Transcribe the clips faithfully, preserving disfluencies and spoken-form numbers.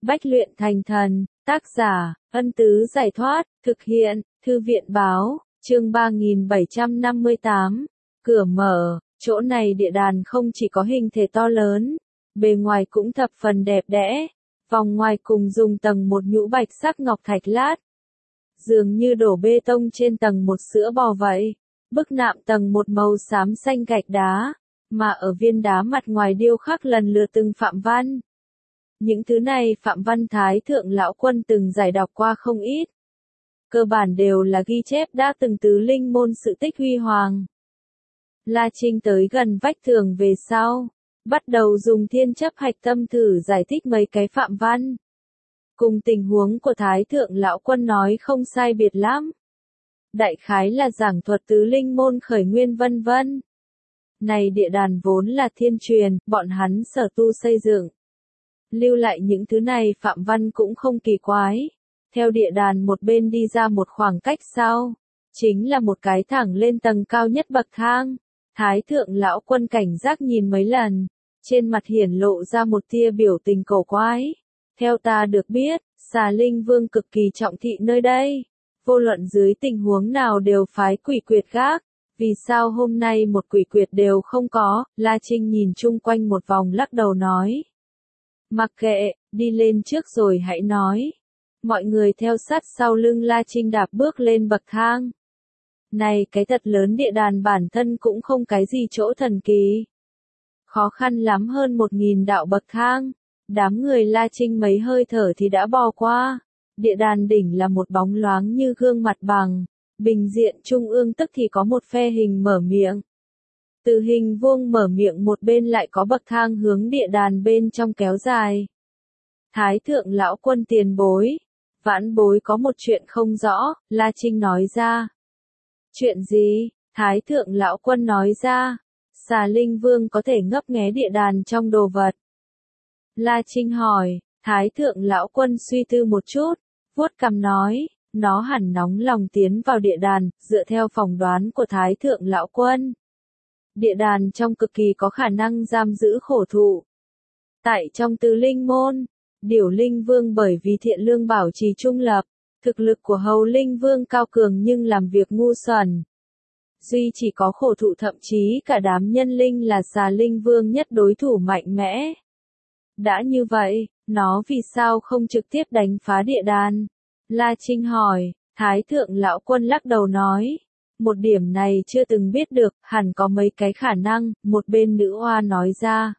Bách luyện thành thần, tác giả, Ân Tứ Giải Thoát, thực hiện, Thư viện Báo, chương ba nghìn bảy trăm năm mươi tám, cửa mở, chỗ này địa đàn không chỉ có hình thể to lớn, bề ngoài cũng thập phần đẹp đẽ, vòng ngoài cùng dùng tầng một nhũ bạch sắc ngọc thạch lát, dường như đổ bê tông trên tầng một sữa bò vậy, bức nạm tầng một màu xám xanh gạch đá, mà ở viên đá mặt ngoài điêu khắc lần lượt từng phạm văn. Những thứ này phạm văn Thái Thượng Lão Quân từng giải đọc qua không ít. Cơ bản đều là ghi chép đã từng tứ linh môn sự tích huy hoàng. La Trinh tới gần vách tường về sau, bắt đầu dùng thiên chấp hạch tâm thử giải thích mấy cái phạm văn. Cùng tình huống của Thái Thượng Lão Quân nói không sai biệt lắm. Đại khái là giảng thuật tứ linh môn khởi nguyên vân vân. Này địa đàn vốn là thiên truyền, bọn hắn sở tu xây dựng. Lưu lại những thứ này phạm văn cũng không kỳ quái. Theo địa đàn một bên đi ra một khoảng cách sau, chính là một cái thẳng lên tầng cao nhất bậc thang. Thái Thượng Lão Quân cảnh giác nhìn mấy lần, trên mặt hiển lộ ra một tia biểu tình cổ quái. Theo ta được biết, Xà Linh Vương cực kỳ trọng thị nơi đây, vô luận dưới tình huống nào đều phái quỷ quyệt gác. Vì sao hôm nay một quỷ quyệt đều không có? La Trinh nhìn chung quanh một vòng lắc đầu nói. Mặc kệ, đi lên trước rồi hãy nói. Mọi người theo sát sau lưng La Trinh đạp bước lên bậc thang. Này cái thật lớn địa đàn bản thân cũng không cái gì chỗ thần kỳ. Khó khăn lắm hơn một nghìn đạo bậc thang. Đám người La Trinh mấy hơi thở thì đã bò qua. Địa đàn đỉnh là một bóng loáng như gương mặt bằng. Bình diện trung ương tức thì có một phe hình mở miệng. Từ hình vuông mở miệng một bên lại có bậc thang hướng địa đàn bên trong kéo dài. Thái Thượng Lão Quân tiền bối. Vãn bối có một chuyện không rõ, La Trinh nói ra. Chuyện gì? Thái Thượng Lão Quân nói ra. Xà Linh Vương có thể ngấp nghé địa đàn trong đồ vật. La Trinh hỏi, Thái Thượng Lão Quân suy tư một chút, vuốt cằm nói. Nó hẳn nóng lòng tiến vào địa đàn, dựa theo phỏng đoán của Thái Thượng Lão Quân. Địa đàn trong cực kỳ có khả năng giam giữ khổ thụ. Tại trong tứ linh môn, Điểu Linh Vương bởi vì thiện lương bảo trì trung lập, thực lực của Hầu Linh Vương cao cường nhưng làm việc ngu xuẩn. Duy chỉ có khổ thụ thậm chí cả đám nhân linh là Xà Linh Vương nhất đối thủ mạnh mẽ. Đã như vậy, nó vì sao không trực tiếp đánh phá địa đàn? La Trinh hỏi, Thái Thượng Lão Quân lắc đầu nói, một điểm này chưa từng biết được, hẳn có mấy cái khả năng, một bên nữ oa nói ra.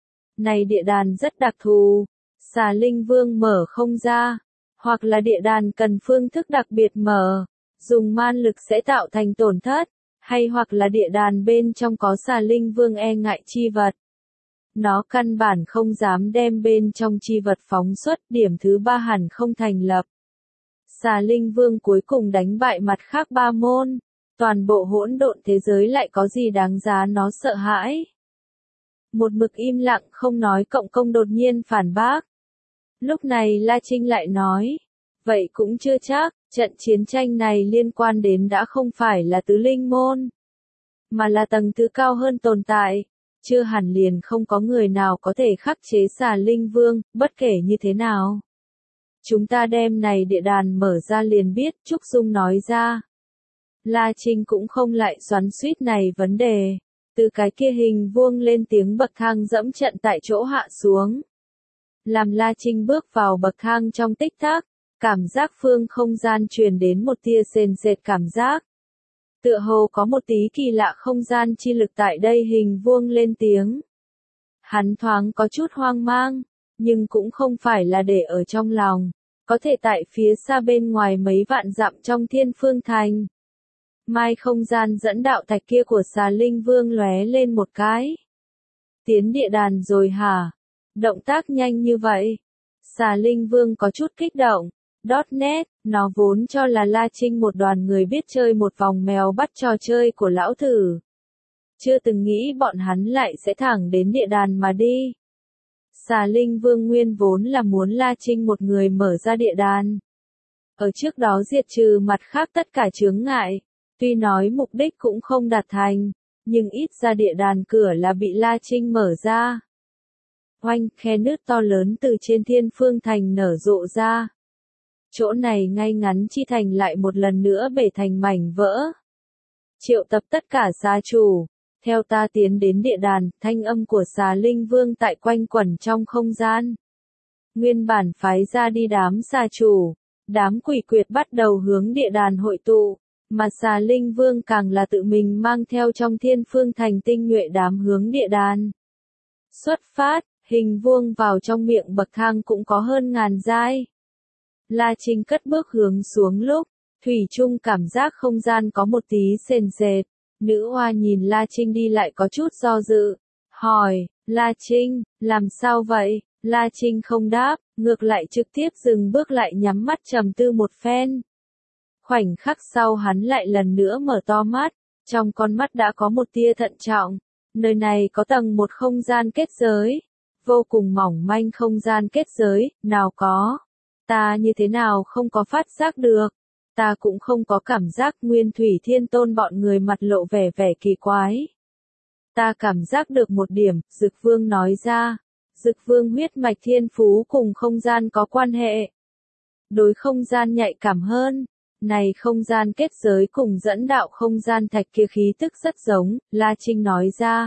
Này địa đàn rất đặc thù, Xà Linh Vương mở không ra, hoặc là địa đàn cần phương thức đặc biệt mở, dùng man lực sẽ tạo thành tổn thất, hay hoặc là địa đàn bên trong có Xà Linh Vương e ngại chi vật. Nó căn bản không dám đem bên trong chi vật phóng xuất, điểm thứ ba hẳn không thành lập. Xà Linh Vương cuối cùng đánh bại mặt khác ba môn, toàn bộ hỗn độn thế giới lại có gì đáng giá nó sợ hãi. Một mực im lặng không nói Cộng Công đột nhiên phản bác. Lúc này La Trinh lại nói, vậy cũng chưa chắc, trận chiến tranh này liên quan đến đã không phải là tứ linh môn, mà là tầng thứ cao hơn tồn tại, chưa hẳn liền không có người nào có thể khắc chế Xà Linh Vương, bất kể như thế nào. Chúng ta đem này địa đàn mở ra liền biết, Trúc Dung nói ra. La Trinh cũng không lại xoắn xuýt này vấn đề. Từ cái kia hình vuông lên tiếng bậc thang dẫm trận tại chỗ hạ xuống. Làm La Trinh bước vào bậc thang trong tích tắc, cảm giác phương không gian truyền đến một tia sền sệt cảm giác. Tựa hồ có một tí kỳ lạ không gian chi lực tại đây hình vuông lên tiếng. Hắn thoáng có chút hoang mang. Nhưng cũng không phải là để ở trong lòng, có thể tại phía xa bên ngoài mấy vạn dặm trong Thiên Phương Thành. Mai không gian dẫn đạo thạch kia của Xà Linh Vương lóe lên một cái. Tiến địa đàn rồi hả? Động tác nhanh như vậy. Xà Linh Vương có chút kích động. .net, nó vốn cho là La Trinh một đoàn người biết chơi một vòng mèo bắt trò chơi của lão thử. Chưa từng nghĩ bọn hắn lại sẽ thẳng đến địa đàn mà đi. Xà Linh Vương nguyên vốn là muốn La Trinh một người mở ra địa đàn. Ở trước đó diệt trừ mặt khác tất cả chướng ngại. Tuy nói mục đích cũng không đạt thành, nhưng ít ra địa đàn cửa là bị La Trinh mở ra. oanh, khe nứt to lớn từ trên thiên phương thành nở rộ ra. Chỗ này ngay ngắn chi thành lại một lần nữa bể thành mảnh vỡ. Triệu tập tất cả gia chủ, theo ta tiến đến địa đàn, thanh âm của xà linh vương tại quanh quẩn trong không gian. Nguyên bản phái ra đi đám gia chủ, đám quỷ quyệt bắt đầu hướng địa đàn hội tụ, mà xà linh vương càng là tự mình mang theo trong thiên phương thành tinh nhuệ đám hướng địa đàn. Xuất phát, hình vuông vào trong miệng bậc thang cũng có hơn ngàn giai. La Trinh cất bước hướng xuống lúc, thủy chung cảm giác không gian có một tí sền sệt. Nữ oa nhìn La Trinh đi lại có chút do dự, hỏi, La Trinh, làm sao vậy? La Trinh không đáp, ngược lại trực tiếp dừng bước lại nhắm mắt trầm tư một phen. Khoảnh khắc sau hắn lại lần nữa mở to mắt, trong con mắt đã có một tia thận trọng. Nơi này có tầng một không gian kết giới, vô cùng mỏng manh không gian kết giới, nào có. Ta như thế nào không có phát giác được. Ta cũng không có cảm giác Nguyên Thủy Thiên Tôn bọn người mặt lộ vẻ vẻ kỳ quái. Ta cảm giác được một điểm, Dực Vương nói ra. Dực Vương huyết mạch thiên phú cùng không gian có quan hệ. Đối không gian nhạy cảm hơn. Này không gian kết giới cùng dẫn đạo không gian thạch kia khí tức rất giống, La Trinh nói ra.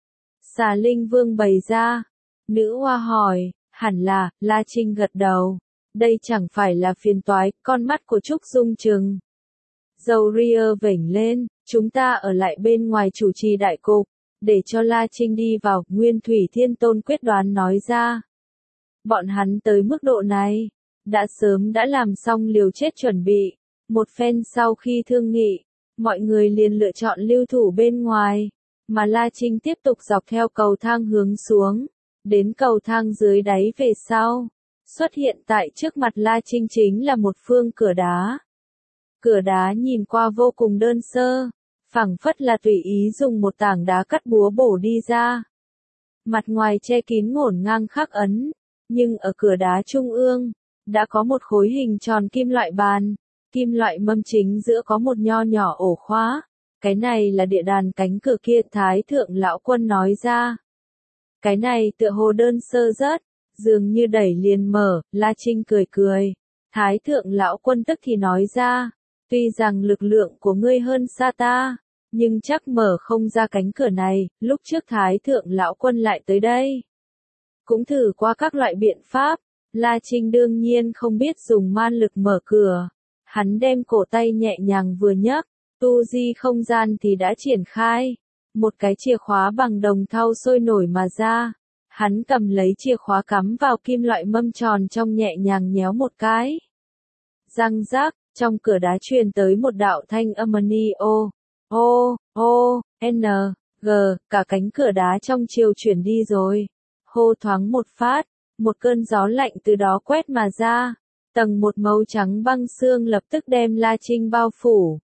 Xà Linh Vương bày ra. Nữ hoa hỏi, hẳn là, La Trinh gật đầu. Đây chẳng phải là phiền toái, con mắt của Trúc Dung trừng. Dầu ria vểnh lên, chúng ta ở lại bên ngoài chủ trì đại cục, để cho La Trinh đi vào, Nguyên Thủy Thiên Tôn quyết đoán nói ra. Bọn hắn tới mức độ này, đã sớm đã làm xong liều chết chuẩn bị, một phen sau khi thương nghị, mọi người liền lựa chọn lưu thủ bên ngoài, mà La Trinh tiếp tục dọc theo cầu thang hướng xuống, đến cầu thang dưới đáy về sau. Xuất hiện tại trước mặt La Trinh chính là một phương cửa đá. Cửa đá nhìn qua vô cùng đơn sơ, phẳng phất là tùy ý dùng một tảng đá cắt búa bổ đi ra. Mặt ngoài che kín ngổn ngang khắc ấn, nhưng ở cửa đá trung ương, đã có một khối hình tròn kim loại bàn, kim loại mâm chính giữa có một nho nhỏ ổ khóa. Cái này là địa đàn cánh cửa kia, Thái Thượng Lão Quân nói ra. Cái này tựa hồ đơn sơ rất. Dường như đẩy liền mở, La Trinh cười cười. Thái Thượng Lão Quân tức thì nói ra, tuy rằng lực lượng của ngươi hơn xa ta, nhưng chắc mở không ra cánh cửa này, lúc trước Thái Thượng Lão Quân lại tới đây. Cũng thử qua các loại biện pháp, La Trinh đương nhiên không biết dùng man lực mở cửa. Hắn đem cổ tay nhẹ nhàng vừa nhấc, tu di không gian thì đã triển khai. Một cái chìa khóa bằng đồng thau sôi nổi mà ra. Hắn cầm lấy chìa khóa cắm vào kim loại mâm tròn trong nhẹ nhàng nhéo một cái. Răng rác, trong cửa đá truyền tới một đạo thanh âm ni o, o, o, n, g, cả cánh cửa đá trong chiều chuyển đi rồi. Hô thoáng một phát, một cơn gió lạnh từ đó quét mà ra. Tầng một màu trắng băng xương lập tức đem La Trinh bao phủ.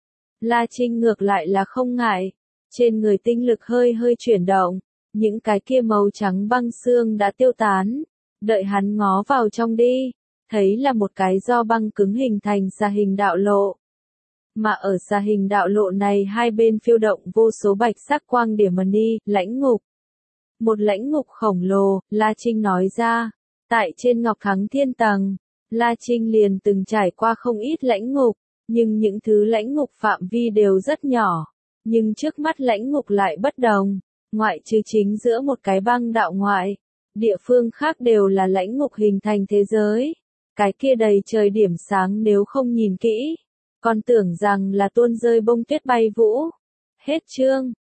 La Trinh ngược lại là không ngại. Trên người tinh lực hơi hơi chuyển động. Những cái kia màu trắng băng xương đã tiêu tán, đợi hắn ngó vào trong đi, thấy là một cái do băng cứng hình thành xà hình đạo lộ. Mà ở xà hình đạo lộ này hai bên phiêu động vô số bạch sắc quang điểm ni, lãnh ngục. Một lãnh ngục khổng lồ, La Trinh nói ra, tại trên Ngọc Thắng Thiên Tầng, La Trinh liền từng trải qua không ít lãnh ngục, nhưng những thứ lãnh ngục phạm vi đều rất nhỏ, nhưng trước mắt lãnh ngục lại bất đồng. Ngoại trừ chính giữa một cái băng đạo ngoại, địa phương khác đều là lãnh ngục hình thành thế giới. Cái kia đầy trời điểm sáng nếu không nhìn kỹ, còn tưởng rằng là tuôn rơi bông tuyết bay vũ. Hết chương.